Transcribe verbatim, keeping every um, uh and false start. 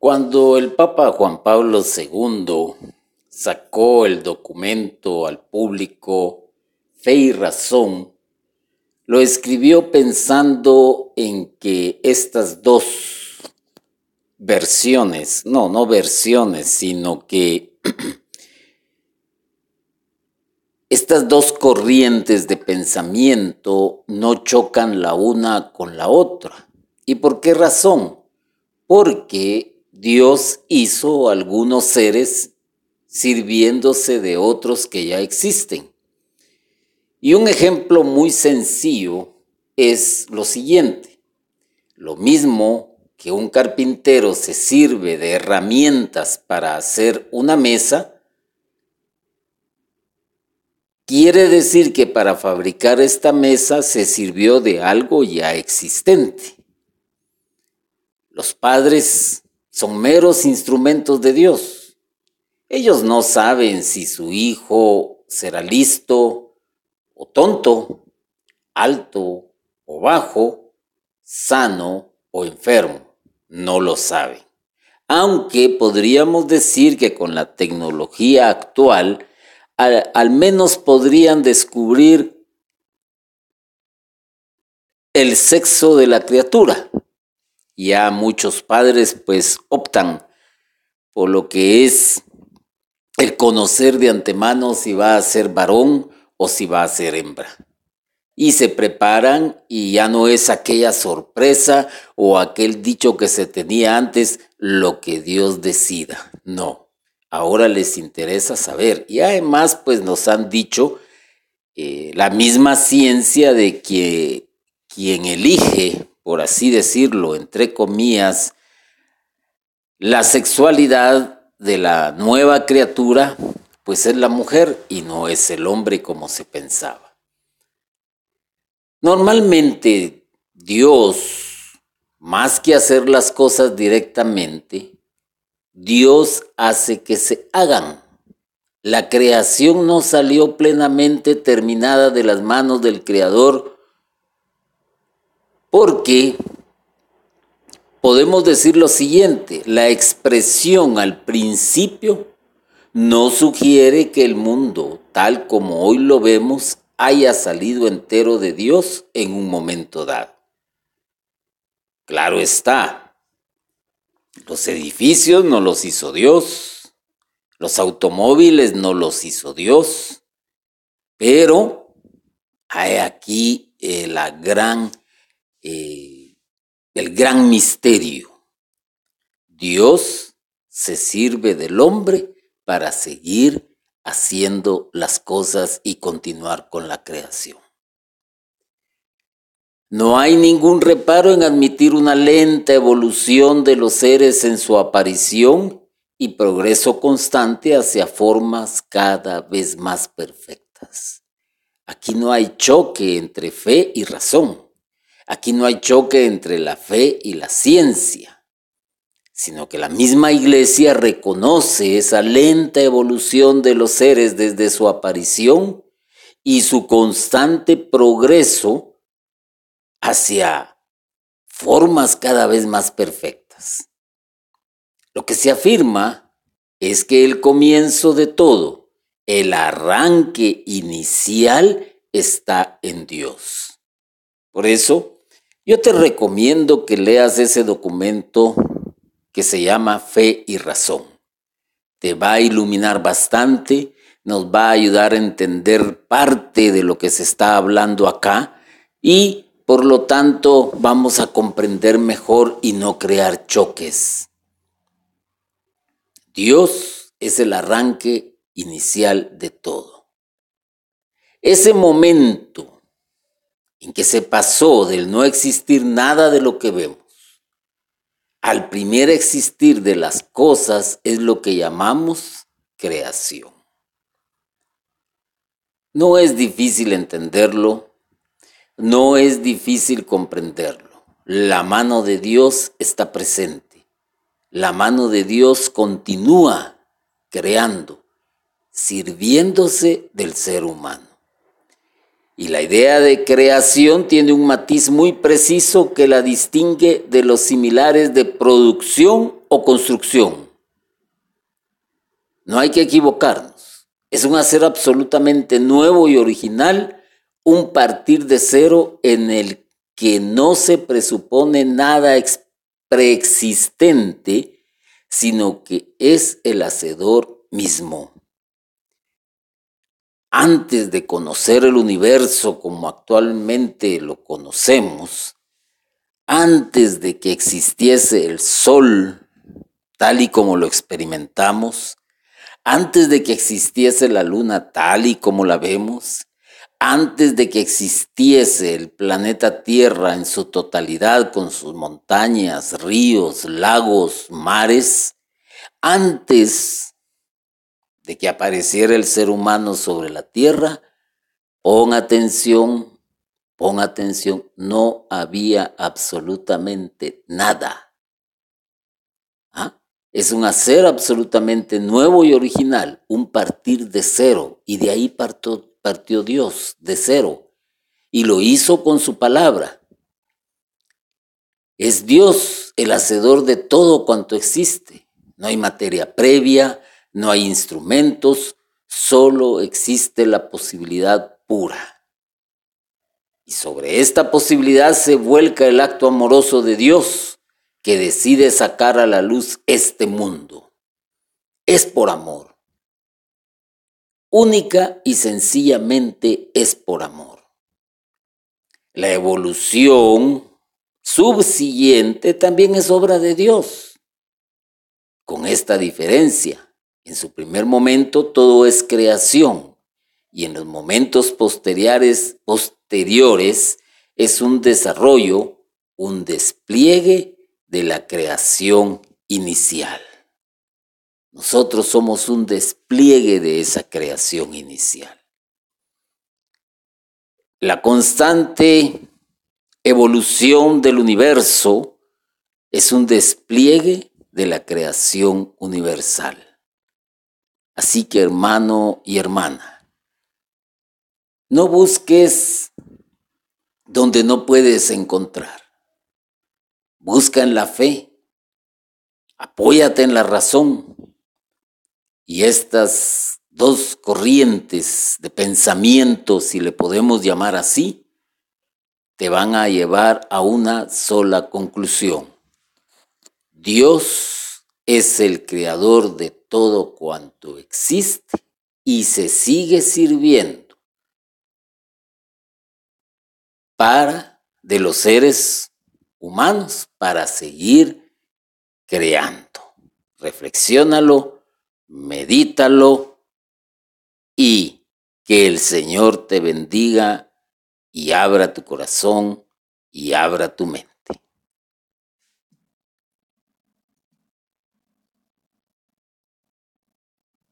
Cuando el Papa Juan Pablo segundo sacó el documento al público Fe y Razón, lo escribió pensando en que estas dos versiones, no, no versiones, sino que estas dos corrientes de pensamiento no chocan la una con la otra. ¿Y por qué razón? Porque Dios hizo algunos seres sirviéndose de otros que ya existen. Y un ejemplo muy sencillo es lo siguiente. Lo mismo que un carpintero se sirve de herramientas para hacer una mesa, quiere decir que para fabricar esta mesa se sirvió de algo ya existente. Los padres son meros instrumentos de Dios. Ellos no saben si su hijo será listo o tonto, alto o bajo, sano o enfermo. No lo saben. Aunque podríamos decir que con la tecnología actual, al, al menos podrían descubrir el sexo de la criatura. Ya muchos padres pues optan por lo que es el conocer de antemano si va a ser varón o si va a ser hembra. Y se preparan y ya no es aquella sorpresa o aquel dicho que se tenía antes, lo que Dios decida. No, ahora les interesa saber. Y además pues nos han dicho eh, la misma ciencia de que quien elige, por así decirlo, entre comillas, la sexualidad de la nueva criatura, pues es la mujer y no es el hombre como se pensaba. Normalmente Dios, más que hacer las cosas directamente, Dios hace que se hagan. La creación no salió plenamente terminada de las manos del Creador, porque podemos decir lo siguiente: la expresión al principio no sugiere que el mundo, tal como hoy lo vemos, haya salido entero de Dios en un momento dado. Claro está, los edificios no los hizo Dios, los automóviles no los hizo Dios, pero hay aquí eh, la gran, eh, el gran misterio. Dios se sirve del hombre para seguir haciendo las cosas y continuar con la creación. No hay ningún reparo en admitir una lenta evolución de los seres en su aparición y progreso constante hacia formas cada vez más perfectas. Aquí no hay choque entre fe y razón. Aquí no hay choque entre la fe y la ciencia, sino que la misma Iglesia reconoce esa lenta evolución de los seres desde su aparición y su constante progreso hacia formas cada vez más perfectas. Lo que se afirma es que el comienzo de todo, el arranque inicial, está en Dios. Por eso, yo te recomiendo que leas ese documento que se llama Fe y Razón. Te va a iluminar bastante, nos va a ayudar a entender parte de lo que se está hablando acá y por lo tanto vamos a comprender mejor y no crear choques. Dios es el arranque inicial de todo. Ese momento en que se pasó del no existir nada de lo que vemos al primer existir de las cosas es lo que llamamos creación. No es difícil entenderlo, no es difícil comprenderlo. La mano de Dios está presente. La mano de Dios continúa creando, sirviéndose del ser humano. Y la idea de creación tiene un matiz muy preciso que la distingue de los similares de producción o construcción. No hay que equivocarnos. Es un hacer absolutamente nuevo y original, un partir de cero en el que no se presupone nada preexistente, sino que es el hacedor mismo. Antes de conocer el universo como actualmente lo conocemos, antes de que existiese el sol tal y como lo experimentamos, antes de que existiese la luna tal y como la vemos, antes de que existiese el planeta Tierra en su totalidad con sus montañas, ríos, lagos, mares, antes de que apareciera el ser humano sobre la Tierra, pon atención, pon atención, no había absolutamente nada. ¿Ah? Es un hacer absolutamente nuevo y original, un partir de cero, y de ahí partió, partió Dios, de cero, y lo hizo con su palabra. Es Dios el hacedor de todo cuanto existe. No hay materia previa, no hay instrumentos, solo existe la posibilidad pura. Y sobre esta posibilidad se vuelca el acto amoroso de Dios, que decide sacar a la luz este mundo. Es por amor. Única y sencillamente es por amor. La evolución subsiguiente también es obra de Dios. Con esta diferencia, en su primer momento todo es creación y en los momentos posteriores, posteriores es un desarrollo, un despliegue de la creación inicial. Nosotros somos un despliegue de esa creación inicial. La constante evolución del universo es un despliegue de la creación universal. Así que, hermano y hermana, no busques donde no puedes encontrar. Busca en la fe, apóyate en la razón. Y estas dos corrientes de pensamiento, si le podemos llamar así, te van a llevar a una sola conclusión. Dios es el creador de todo cuanto existe y se sigue sirviendo para de los seres humanos para seguir creando. Reflexiónalo, medítalo y que el Señor te bendiga y abra tu corazón y abra tu mente.